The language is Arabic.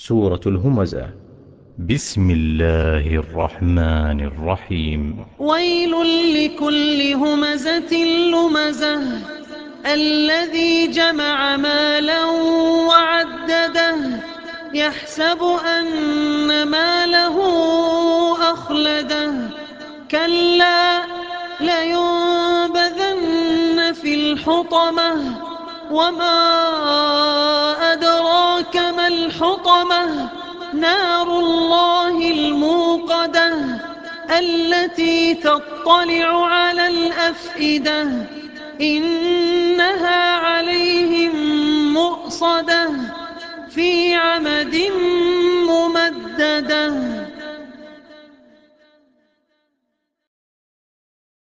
سورة الهمزة. بسم الله الرحمن الرحيم. ويل لكل همزة لمزة الذي جمع مالا وعدده يحسب أن ماله أخلده كلا لينبذن في الحطمة وما أدراك ما الحطمة نار الله الموقدة التي تطلع على الأفئدة إنها عليهم مؤصدة في عمد ممددة.